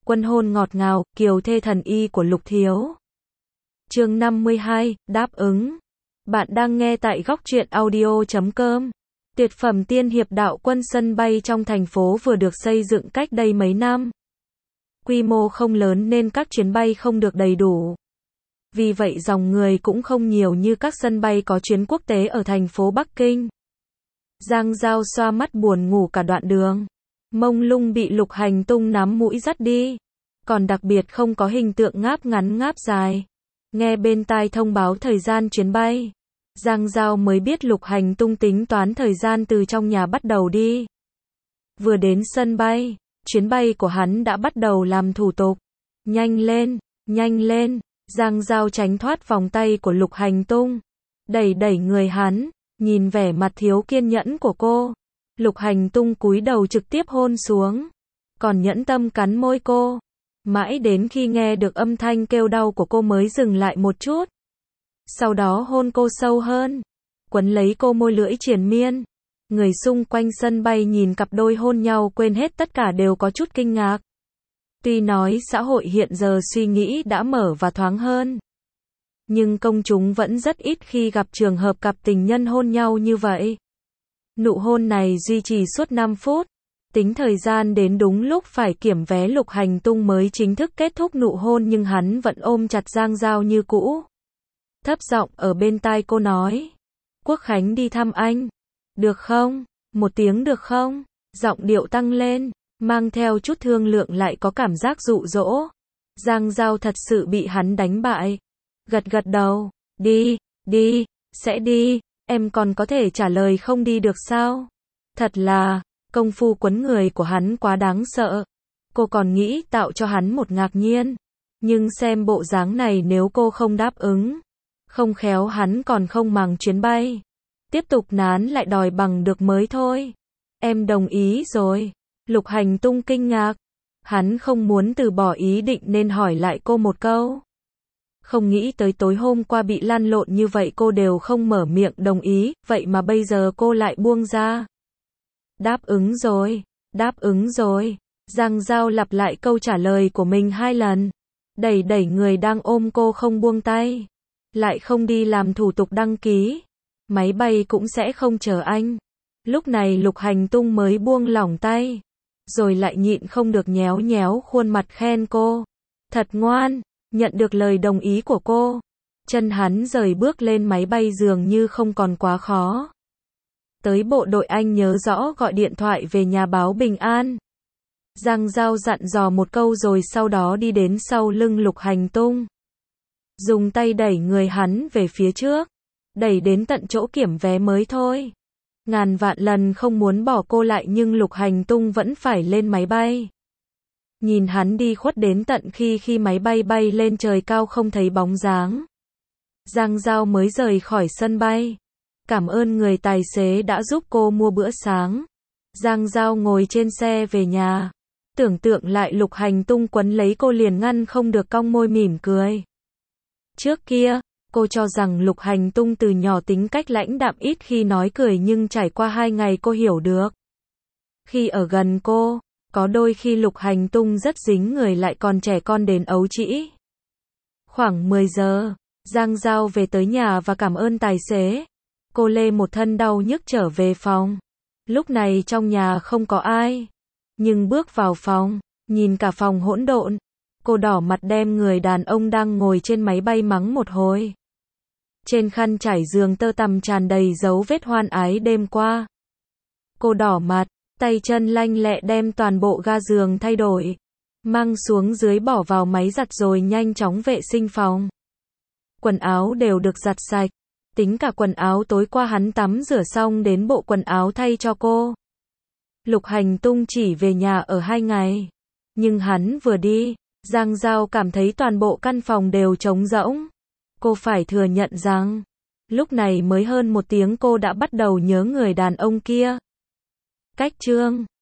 Quân hôn ngọt ngào, kiều thê thần y của Lục Thiếu. Chương 52, đáp ứng. Bạn đang nghe tại góc truyện audio.com. Tuyệt phẩm tiên hiệp đạo quân. Sân bay trong thành phố vừa được xây dựng cách đây mấy năm. Quy mô không lớn nên các chuyến bay không được đầy đủ. Vì vậy dòng người cũng không nhiều như các sân bay có chuyến quốc tế ở thành phố Bắc Kinh. Giang Giao xoa mắt buồn ngủ cả đoạn đường. Mông lung bị Lục Hành Tung nắm mũi dắt đi. Còn đặc biệt không có hình tượng ngáp ngắn ngáp dài. Nghe bên tai thông báo thời gian chuyến bay. Giang Giao mới biết Lục Hành Tung tính toán thời gian từ trong nhà bắt đầu đi. Vừa đến sân bay, chuyến bay của hắn đã bắt đầu làm thủ tục. Nhanh lên, nhanh lên. Giang Giao tránh thoát vòng tay của Lục Hành Tung. Đẩy người hắn, nhìn vẻ mặt thiếu kiên nhẫn của cô. Lục Hành Tung cúi đầu trực tiếp hôn xuống. Còn nhẫn tâm cắn môi cô. Mãi đến khi nghe được âm thanh kêu đau của cô mới dừng lại một chút. Sau đó hôn cô sâu hơn. Quấn lấy cô môi lưỡi triền miên. Người xung quanh sân bay nhìn cặp đôi hôn nhau quên hết tất cả đều có chút kinh ngạc. Tuy nói xã hội hiện giờ suy nghĩ đã mở và thoáng hơn. Nhưng công chúng vẫn rất ít khi gặp trường hợp cặp tình nhân hôn nhau như vậy. Nụ hôn này duy trì suốt 5 phút. Tính thời gian đến đúng lúc phải kiểm vé, Lục Hành Tung mới chính thức kết thúc nụ hôn, nhưng hắn vẫn ôm chặt Giang Giao như cũ. Thấp giọng ở bên tai cô nói. Quốc Khánh đi thăm anh. Được không? Một tiếng được không? Giọng điệu tăng lên, mang theo chút thương lượng lại có cảm giác dụ dỗ. Giang Giao thật sự bị hắn đánh bại. Gật đầu. Đi, sẽ đi. Em còn có thể trả lời không đi được sao? Thật là, công phu quấn người của hắn quá đáng sợ. Cô còn nghĩ tạo cho hắn một ngạc nhiên. Nhưng xem bộ dáng này nếu cô không đáp ứng, không khéo hắn còn không màng chuyến bay. Tiếp tục nán lại đòi bằng được mới thôi. Em đồng ý rồi. Lục Hành Tung kinh ngạc. Hắn không muốn từ bỏ ý định nên hỏi lại cô một câu. Không nghĩ tới tối hôm qua bị lăn lộn như vậy cô đều không mở miệng đồng ý, vậy mà bây giờ cô lại buông ra. Đáp ứng rồi. Giang Giao lặp lại câu trả lời của mình 2 lần. Đẩy người đang ôm cô không buông tay. Lại không đi làm thủ tục đăng ký. Máy bay cũng sẽ không chờ anh. Lúc này Lục Hành Tung mới buông lỏng tay. Rồi lại nhịn không được nhéo khuôn mặt khen cô. Thật ngoan. Nhận được lời đồng ý của cô, chân hắn rời bước lên máy bay dường như không còn quá khó. Tới bộ đội anh nhớ rõ gọi điện thoại về nhà báo bình an. Giang Giao dặn dò một câu rồi sau đó đi đến sau lưng Lục Hành Tung. Dùng tay đẩy người hắn về phía trước. Đẩy đến tận chỗ kiểm vé mới thôi. Ngàn vạn lần không muốn bỏ cô lại nhưng Lục Hành Tung vẫn phải lên máy bay. Nhìn hắn đi khuất đến tận khi máy bay bay lên trời cao không thấy bóng dáng. Giang Giao mới rời khỏi sân bay. Cảm ơn người tài xế đã giúp cô mua bữa sáng. Giang Giao ngồi trên xe về nhà. Tưởng tượng lại Lục Hành Tung quấn lấy cô liền ngăn không được cong môi mỉm cười. Trước kia, cô cho rằng Lục Hành Tung từ nhỏ tính cách lãnh đạm ít khi nói cười nhưng trải qua 2 ngày cô hiểu được. Khi ở gần cô, có đôi khi Lục Hành Tung rất dính người lại còn trẻ con đến ấu trĩ. Khoảng 10 giờ, Giang Giao về tới nhà và cảm ơn tài xế. Cô lê một thân đau nhức trở về phòng. Lúc này trong nhà không có ai. Nhưng bước vào phòng, nhìn cả phòng hỗn độn. Cô đỏ mặt đem người đàn ông đang ngồi trên máy bay mắng một hồi. Trên khăn trải giường tơ tằm tràn đầy dấu vết hoan ái đêm qua. Cô đỏ mặt. Tay chân lanh lẹ đem toàn bộ ga giường thay đổi. Mang xuống dưới bỏ vào máy giặt rồi nhanh chóng vệ sinh phòng. Quần áo đều được giặt sạch. Tính cả quần áo tối qua hắn tắm rửa xong đến bộ quần áo thay cho cô. Lục Hành Tung chỉ về nhà ở 2 ngày. Nhưng hắn vừa đi, Giang Giao cảm thấy toàn bộ căn phòng đều trống rỗng. Cô phải thừa nhận rằng, lúc này mới hơn 1 tiếng cô đã bắt đầu nhớ người đàn ông kia. Cách chương